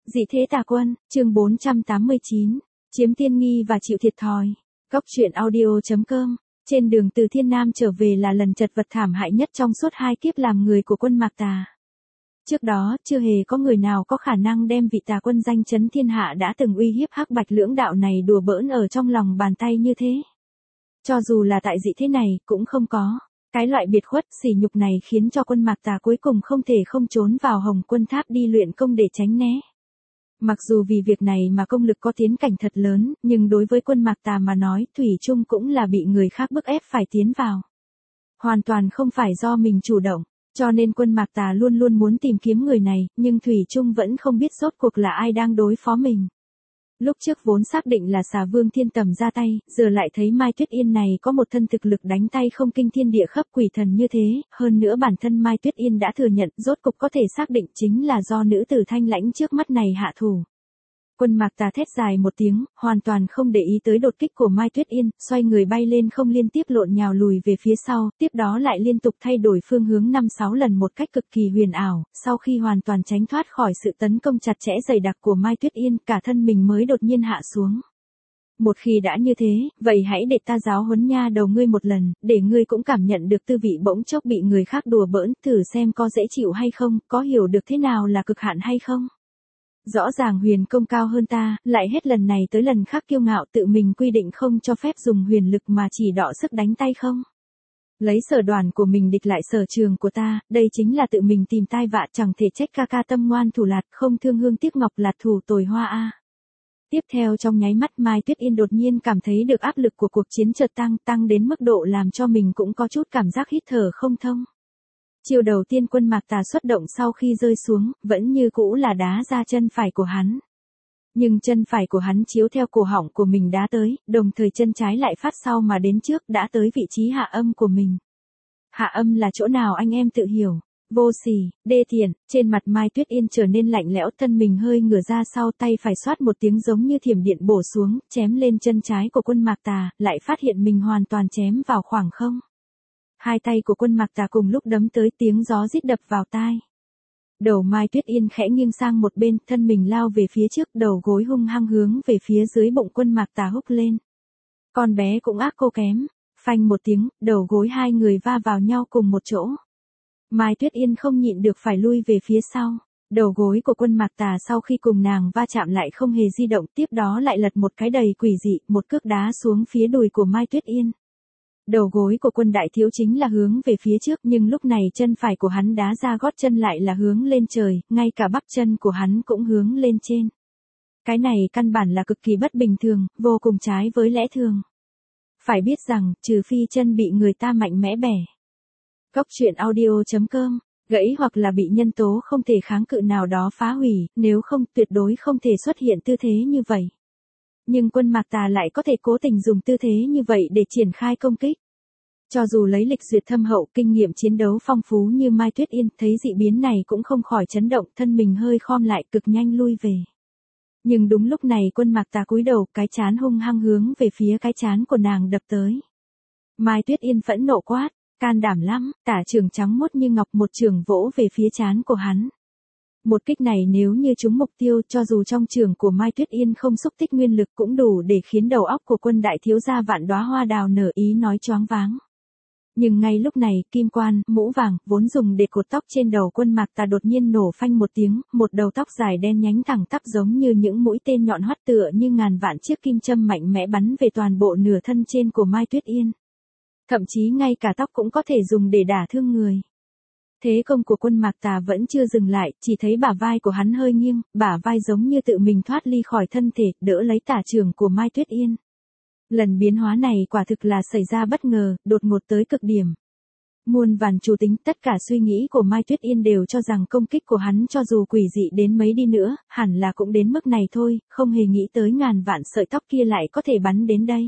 Dị thế tà quân, chương 489, chiếm tiên nghi và chịu thiệt thòi. Góc truyện audio.com. Trên đường từ Thiên Nam trở về là lần chật vật thảm hại nhất trong suốt 2 kiếp làm người của quân Mạc Tà. Trước đó, chưa hề có người nào có khả năng đem vị tà quân danh chấn thiên hạ đã từng uy hiếp Hắc Bạch lưỡng đạo này đùa bỡn ở trong lòng bàn tay như thế. Cho dù là tại dị thế này, cũng không có. Cái loại biệt khuất, sỉ nhục này khiến cho quân Mạc Tà cuối cùng không thể không trốn vào Hồng Quân Tháp đi luyện công để tránh né. Mặc dù vì việc này mà công lực có tiến cảnh thật lớn, nhưng đối với quân Mạc Tà mà nói, thủy chung cũng là bị người khác bức ép phải tiến vào. Hoàn toàn không phải do mình chủ động, cho nên quân Mạc Tà luôn luôn muốn tìm kiếm người này, nhưng thủy chung vẫn không biết rốt cuộc là ai đang đối phó mình. Lúc trước vốn xác định là Xà Vương Thiên Tầm ra tay, giờ lại thấy Mai Tuyết Yên này có một thân thực lực đánh tay không kinh thiên địa khắp quỷ thần như thế, hơn nữa bản thân Mai Tuyết Yên đã thừa nhận rốt cục có thể xác định chính là do nữ tử thanh lãnh trước mắt này hạ thủ. Quân Mạc Tà thét dài một tiếng, hoàn toàn không để ý tới đột kích của Mai Tuyết Yên, xoay người bay lên không liên tiếp lộn nhào lùi về phía sau, tiếp đó lại liên tục thay đổi phương hướng 5-6 lần một cách cực kỳ huyền ảo, sau khi hoàn toàn tránh thoát khỏi sự tấn công chặt chẽ dày đặc của Mai Tuyết Yên, cả thân mình mới đột nhiên hạ xuống. Một khi đã như thế, vậy hãy để ta giáo huấn nha đầu ngươi một lần, để ngươi cũng cảm nhận được tư vị bỗng chốc bị người khác đùa bỡn, thử xem có dễ chịu hay không, có hiểu được thế nào là cực hạn hay không. Rõ ràng huyền công cao hơn ta, lại hết lần này tới lần khác kiêu ngạo tự mình quy định không cho phép dùng huyền lực mà chỉ đọ sức đánh tay không. Lấy sở đoàn của mình địch lại sở trường của ta, đây chính là tự mình tìm tai vạ, chẳng thể trách ca ca tâm ngoan thủ lạt, không thương hương tiếc ngọc, lạt thủ tồi hoa a. Tiếp theo trong nháy mắt Mai Tuyết Yên đột nhiên cảm thấy được áp lực của cuộc chiến chợt tăng đến mức độ làm cho mình cũng có chút cảm giác hít thở không thông. Chiêu đầu tiên quân Mạc Tà xuất động sau khi rơi xuống, vẫn như cũ là đá ra chân phải của hắn. Nhưng chân phải của hắn chiếu theo cổ họng của mình đá tới, đồng thời chân trái lại phát sau mà đến trước đã tới vị trí hạ âm của mình. Hạ âm là chỗ nào anh em tự hiểu. Vô sỉ, đê tiện, trên mặt Mai Tuyết Yên trở nên lạnh lẽo, thân mình hơi ngửa ra sau, tay phải xoát một tiếng giống như thiểm điện bổ xuống, chém lên chân trái của quân Mạc Tà, lại phát hiện mình hoàn toàn chém vào khoảng không. Hai tay của quân Mạc Tà cùng lúc đấm tới, tiếng gió rít đập vào tai. Đầu Mai Tuyết Yên khẽ nghiêng sang một bên, thân mình lao về phía trước, đầu gối hung hăng hướng về phía dưới bụng quân Mạc Tà húc lên. Con bé cũng ác cô kém, phanh một tiếng, đầu gối hai người va vào nhau cùng một chỗ. Mai Tuyết Yên không nhịn được phải lui về phía sau. Đầu gối của quân Mạc Tà sau khi cùng nàng va chạm lại không hề di động, tiếp đó lại lật một cái đầy quỷ dị, một cước đá xuống phía đùi của Mai Tuyết Yên. Đầu gối của quân đại thiếu chính là hướng về phía trước, nhưng lúc này chân phải của hắn đá ra gót chân lại là hướng lên trời, ngay cả bắp chân của hắn cũng hướng lên trên. Cái này căn bản là cực kỳ bất bình thường, vô cùng trái với lẽ thường. Phải biết rằng, trừ phi chân bị người ta mạnh mẽ bẻ. Góc truyện audio.com, gãy hoặc là bị nhân tố không thể kháng cự nào đó phá hủy, nếu không tuyệt đối không thể xuất hiện tư thế như vậy. Nhưng quân Mạc Tà lại có thể cố tình dùng tư thế như vậy để triển khai công kích. Cho dù lấy lịch duyệt thâm hậu, kinh nghiệm chiến đấu phong phú như Mai Tuyết Yên, thấy dị biến này cũng không khỏi chấn động, thân mình hơi khom lại cực nhanh lui về. Nhưng đúng lúc này quân Mạc Tà cúi đầu, cái trán hung hăng hướng về phía cái trán của nàng đập tới. Mai Tuyết Yên phẫn nộ quát, can đảm lắm, tả trưởng trắng muốt như ngọc một trường vỗ về phía trán của hắn. Một kích này nếu như trúng mục tiêu, cho dù trong trường của Mai Tuyết Yên không xúc tích nguyên lực cũng đủ để khiến đầu óc của quân đại thiếu gia vạn đóa hoa đào nở ý nói choáng váng. Nhưng ngay lúc này, kim quan, mũ vàng, vốn dùng để cột tóc trên đầu quân Mạc Tà đột nhiên nổ phanh một tiếng, một đầu tóc dài đen nhánh thẳng tắp giống như những mũi tên nhọn hoắt tựa như ngàn vạn chiếc kim châm mạnh mẽ bắn về toàn bộ nửa thân trên của Mai Tuyết Yên. Thậm chí ngay cả tóc cũng có thể dùng để đả thương người. Thế công của quân Mạc Tà vẫn chưa dừng lại, chỉ thấy bả vai của hắn hơi nghiêng, bả vai giống như tự mình thoát ly khỏi thân thể, đỡ lấy tả trường của Mai Tuyết Yên. Lần biến hóa này quả thực là xảy ra bất ngờ, đột ngột tới cực điểm. Muôn vàn chủ tính, tất cả suy nghĩ của Mai Tuyết Yên đều cho rằng công kích của hắn cho dù quỷ dị đến mấy đi nữa, hẳn là cũng đến mức này thôi, không hề nghĩ tới ngàn vạn sợi tóc kia lại có thể bắn đến đây.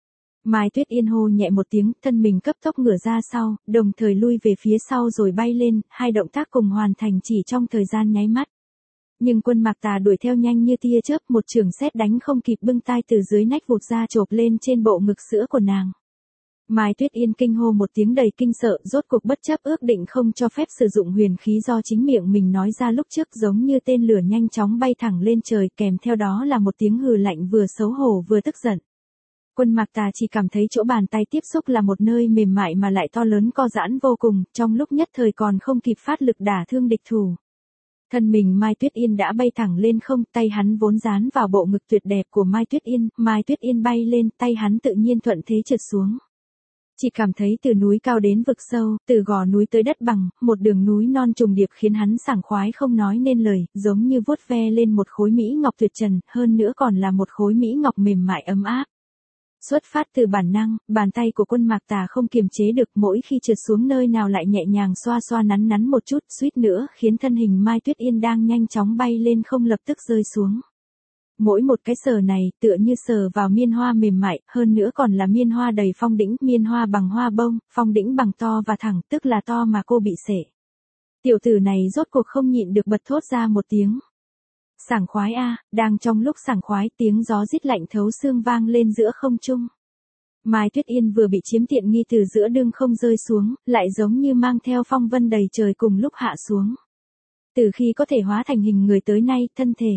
Mai Tuyết Yên hô nhẹ một tiếng, thân mình cấp tốc ngửa ra sau, đồng thời lui về phía sau rồi bay lên, hai động tác cùng hoàn thành chỉ trong thời gian nháy mắt. Nhưng quân Mạc Tà đuổi theo nhanh như tia chớp, một chưởng sét đánh không kịp bưng tai từ dưới nách vụt ra chộp lên trên bộ ngực sữa của nàng. Mai Tuyết Yên kinh hô một tiếng đầy kinh sợ, rốt cuộc bất chấp ước định không cho phép sử dụng huyền khí do chính miệng mình nói ra lúc trước, giống như tên lửa nhanh chóng bay thẳng lên trời, kèm theo đó là một tiếng hừ lạnh vừa xấu hổ vừa tức giận. Quân Mạc Tà chỉ cảm thấy chỗ bàn tay tiếp xúc là một nơi mềm mại mà lại to lớn co giãn vô cùng, trong lúc nhất thời còn không kịp phát lực đả thương địch thủ. Thân mình Mai Tuyết Yên đã bay thẳng lên không, tay hắn vốn dán vào bộ ngực tuyệt đẹp của Mai Tuyết Yên bay lên, tay hắn tự nhiên thuận thế trượt xuống. Chỉ cảm thấy từ núi cao đến vực sâu, từ gò núi tới đất bằng, một đường núi non trùng điệp khiến hắn sảng khoái không nói nên lời, giống như vuốt ve lên một khối mỹ ngọc tuyệt trần, hơn nữa còn là một khối mỹ ngọc mềm mại ấm áp. Xuất phát từ bản năng, bàn tay của Quân Mạc Tà không kiềm chế được, mỗi khi trượt xuống nơi nào lại nhẹ nhàng xoa xoa nắn nắn một chút, suýt nữa khiến thân hình Mai Tuyết Yên đang nhanh chóng bay lên không lập tức rơi xuống. Mỗi một cái sờ này tựa như sờ vào miên hoa mềm mại, hơn nữa còn là miên hoa đầy phong đĩnh, miên hoa bằng hoa bông, phong đĩnh bằng to và thẳng, tức là to mà cô bị sể. Tiểu tử này rốt cuộc không nhịn được bật thốt ra một tiếng. Sảng khoái a, đang trong lúc sảng khoái, tiếng gió rít lạnh thấu xương vang lên giữa không trung. Mai Tuyết Yên vừa bị chiếm tiện nghi từ giữa đương không rơi xuống, lại giống như mang theo phong vân đầy trời cùng lúc hạ xuống. Từ khi có thể hóa thành hình người tới nay, thân thể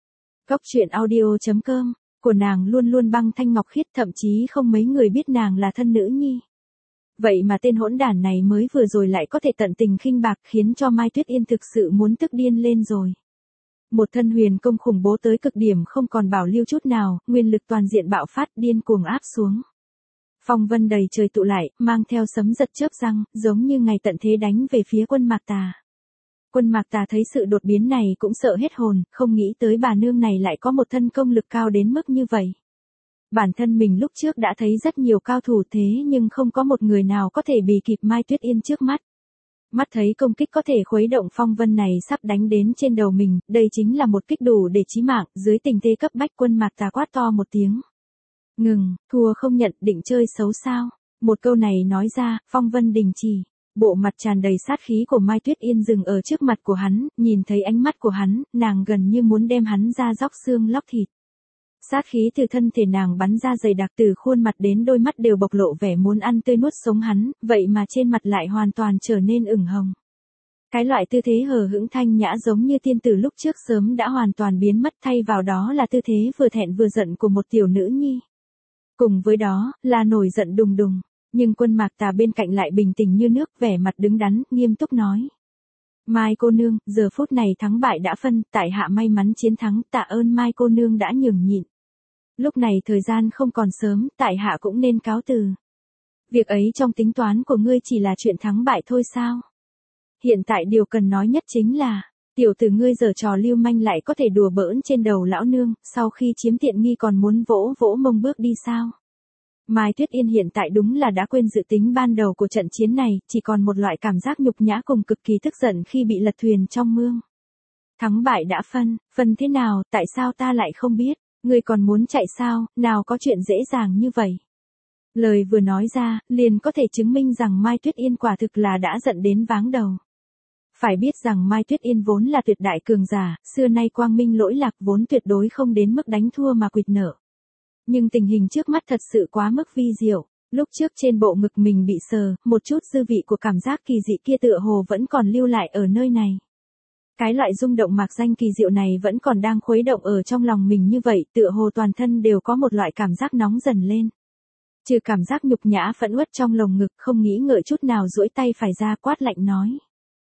Góc truyện audio.com của nàng luôn luôn băng thanh ngọc khiết, thậm chí không mấy người biết nàng là thân nữ nhi. Vậy mà tên hỗn đản này mới vừa rồi lại có thể tận tình khinh bạc, khiến cho Mai Tuyết Yên thực sự muốn tức điên lên rồi. Một thân huyền công khủng bố tới cực điểm không còn bảo lưu chút nào, nguyên lực toàn diện bạo phát, điên cuồng áp xuống. Phong vân đầy trời tụ lại, mang theo sấm giật chớp giăng, giống như ngày tận thế đánh về phía Quân Mạc Tà. Quân Mạc Tà thấy sự đột biến này cũng sợ hết hồn, không nghĩ tới bà nương này lại có một thân công lực cao đến mức như vậy. Bản thân mình lúc trước đã thấy rất nhiều cao thủ thế nhưng không có một người nào có thể bì kịp Mai Tuyết Yên trước mắt. Mắt thấy công kích có thể khuấy động phong vân này sắp đánh đến trên đầu mình, đây chính là một kích đủ để chí mạng, dưới tình thế cấp bách Quân Mạc Tà quát to một tiếng. Ngừng, thua không nhận, định chơi xấu sao? Một câu này nói ra, phong vân đình chỉ. Bộ mặt tràn đầy sát khí của Mai Tuyết Yên dừng ở trước mặt của hắn, nhìn thấy ánh mắt của hắn, nàng gần như muốn đem hắn ra róc xương lóc thịt. Sát khí từ thân thể nàng bắn ra dày đặc, từ khuôn mặt đến đôi mắt đều bộc lộ vẻ muốn ăn tươi nuốt sống hắn, vậy mà trên mặt lại hoàn toàn trở nên ửng hồng. Cái loại tư thế hờ hững thanh nhã giống như tiên tử lúc trước sớm đã hoàn toàn biến mất, thay vào đó là tư thế vừa thẹn vừa giận của một tiểu nữ nhi. Cùng với đó, là nổi giận đùng đùng. Nhưng Quân Mạc Tà bên cạnh lại bình tĩnh như nước, vẻ mặt đứng đắn, nghiêm túc nói. Mai cô nương, giờ phút này thắng bại đã phân, tại hạ may mắn chiến thắng, tạ ơn Mai cô nương đã nhường nhịn. Lúc này thời gian không còn sớm, tại hạ cũng nên cáo từ. Việc ấy trong tính toán của ngươi chỉ là chuyện thắng bại thôi sao? Hiện tại điều cần nói nhất chính là, tiểu tử ngươi giở trò lưu manh lại có thể đùa bỡn trên đầu lão nương, sau khi chiếm tiện nghi còn muốn vỗ vỗ mông bước đi sao? Mai Tuyết Yên hiện tại đúng là đã quên dự tính ban đầu của trận chiến này, chỉ còn một loại cảm giác nhục nhã cùng cực kỳ tức giận khi bị lật thuyền trong mương. Thắng bại đã phân thế nào, tại sao ta lại không biết, ngươi còn muốn chạy sao, nào có chuyện dễ dàng như vậy. Lời vừa nói ra, liền có thể chứng minh rằng Mai Tuyết Yên quả thực là đã giận đến váng đầu. Phải biết rằng Mai Tuyết Yên vốn là tuyệt đại cường giả, xưa nay quang minh lỗi lạc, vốn tuyệt đối không đến mức đánh thua mà quỵt nợ. Nhưng tình hình trước mắt thật sự quá mức vi diệu, lúc trước trên bộ ngực mình bị sờ, một chút dư vị của cảm giác kỳ dị kia tựa hồ vẫn còn lưu lại ở nơi này. Cái loại rung động mạc danh kỳ diệu này vẫn còn đang khuấy động ở trong lòng mình như vậy, tựa hồ toàn thân đều có một loại cảm giác nóng dần lên. Trừ cảm giác nhục nhã phẫn uất trong lồng ngực, không nghĩ ngợi chút nào duỗi tay phải ra quát lạnh nói.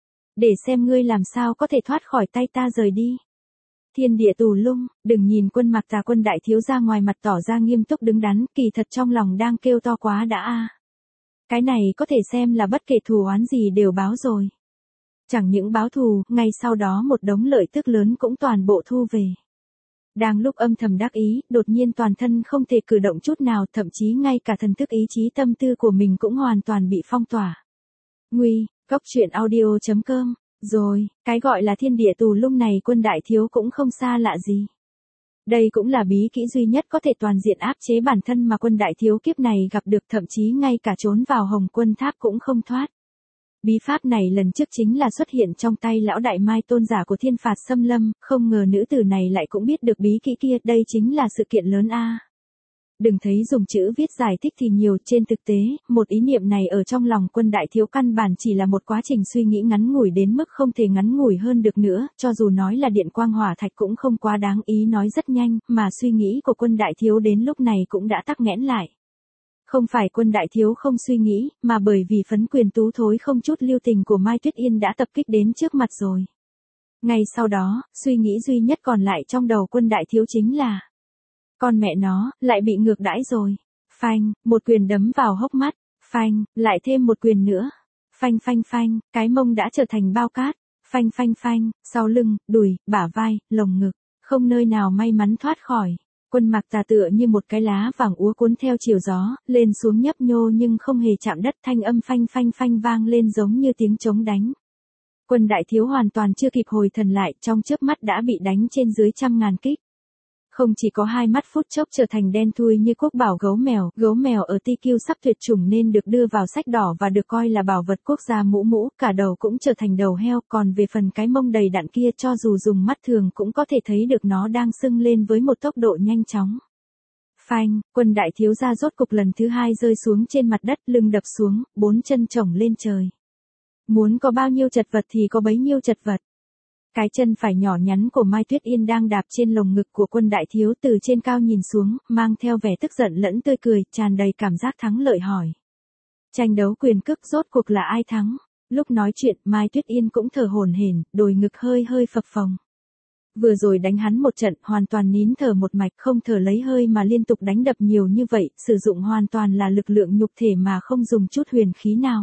Để xem ngươi làm sao có thể thoát khỏi tay ta rời đi. Thiên địa tù lung, đừng nhìn Quân Mạc Tà Quân đại thiếu ra ngoài mặt tỏ ra nghiêm túc đứng đắn, kỳ thật trong lòng đang kêu to quá đã a. Cái này có thể xem là bất kể thù oán gì đều báo rồi. Chẳng những báo thù, ngay sau đó một đống lợi tức lớn cũng toàn bộ thu về. Đang lúc âm thầm đắc ý, đột nhiên toàn thân không thể cử động chút nào, thậm chí ngay cả thần thức ý chí tâm tư của mình cũng hoàn toàn bị phong tỏa. Nguy, Góc truyện audio.com. Rồi, cái gọi là thiên địa tù lung này Quân đại thiếu cũng không xa lạ gì. Đây cũng là bí kỹ duy nhất có thể toàn diện áp chế bản thân mà Quân đại thiếu kiếp này gặp được, thậm chí ngay cả trốn vào Hồng Quân Tháp cũng không thoát. Bí pháp này lần trước chính là xuất hiện trong tay lão đại Mai tôn giả của Thiên Phạt Xâm Lâm, không ngờ nữ tử này lại cũng biết được bí kỹ kia, đây chính là sự kiện lớn a. Đừng thấy dùng chữ viết giải thích thì nhiều, trên thực tế, một ý niệm này ở trong lòng Quân Đại Thiếu căn bản chỉ là một quá trình suy nghĩ ngắn ngủi đến mức không thể ngắn ngủi hơn được nữa, cho dù nói là điện quang hỏa thạch cũng không quá đáng, ý nói rất nhanh, mà suy nghĩ của Quân Đại Thiếu đến lúc này cũng đã tắc nghẽn lại. Không phải Quân Đại Thiếu không suy nghĩ, mà bởi vì phấn quyền tú thối không chút lưu tình của Mai Tuyết Yên đã tập kích đến trước mặt rồi. Ngay sau đó, suy nghĩ duy nhất còn lại trong đầu Quân Đại Thiếu chính là: con mẹ nó, lại bị ngược đãi rồi. Phanh, một quyền đấm vào hốc mắt. Phanh, lại thêm một quyền nữa. Phanh phanh phanh, cái mông đã trở thành bao cát. Phanh phanh phanh, sau lưng, đùi, bả vai, lồng ngực, không nơi nào may mắn thoát khỏi. Quân Mạc Tà tựa như một cái lá vàng úa cuốn theo chiều gió, lên xuống nhấp nhô nhưng không hề chạm đất, thanh âm phanh phanh phanh vang lên giống như tiếng trống đánh. Quân Đại Thiếu hoàn toàn chưa kịp hồi thần lại, trong chớp mắt đã bị đánh trên dưới 100.000 kích. Không chỉ có hai mắt phút chốc trở thành đen thui như quốc bảo gấu mèo ở TQ sắp tuyệt chủng nên được đưa vào sách đỏ và được coi là bảo vật quốc gia, mũ, cả đầu cũng trở thành đầu heo, còn về phần cái mông đầy đặn kia cho dù dùng mắt thường cũng có thể thấy được nó đang sưng lên với một tốc độ nhanh chóng. Phanh, Quân Đại Thiếu gia rốt cục lần thứ hai rơi xuống trên mặt đất, lưng đập xuống, bốn chân chổng lên trời. Muốn có bao nhiêu chật vật thì có bấy nhiêu chật vật. Cái chân phải nhỏ nhắn của Mai Tuyết Yên đang đạp trên lồng ngực của Quân Đại Thiếu, từ trên cao nhìn xuống, mang theo vẻ tức giận lẫn tươi cười, tràn đầy cảm giác thắng lợi hỏi. Tranh đấu quyền cước rốt cuộc là ai thắng? Lúc nói chuyện, Mai Tuyết Yên cũng thở hổn hển, đồi ngực hơi hơi phập phồng. Vừa rồi đánh hắn một trận, hoàn toàn nín thở một mạch, không thở lấy hơi mà liên tục đánh đập nhiều như vậy, sử dụng hoàn toàn là lực lượng nhục thể mà không dùng chút huyền khí nào.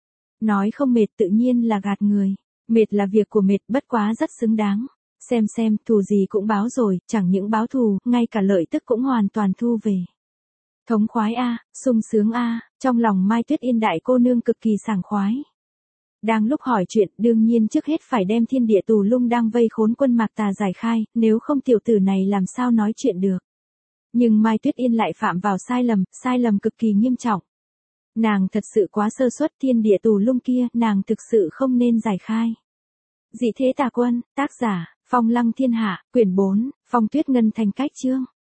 Nói không mệt tự nhiên là gạt người. Mệt là việc của mệt, bất quá rất xứng đáng. Xem, thù gì cũng báo rồi, chẳng những báo thù, ngay cả lợi tức cũng hoàn toàn thu về. Thống khoái a, sung sướng a, trong lòng Mai Tuyết Yên đại cô nương cực kỳ sảng khoái. Đang lúc hỏi chuyện, đương nhiên trước hết phải đem thiên địa tù lung đang vây khốn Quân Mạc Tà giải khai, nếu không tiểu tử này làm sao nói chuyện được. Nhưng Mai Tuyết Yên lại phạm vào sai lầm cực kỳ nghiêm trọng. Nàng thật sự quá sơ suất, thiên địa tù lung kia, nàng thực sự không nên giải khai. Dị thế tà quân, tác giả, Phong Lăng Thiên Hạ, quyển 4, Phong Tuyết Ngân Thành cách chương.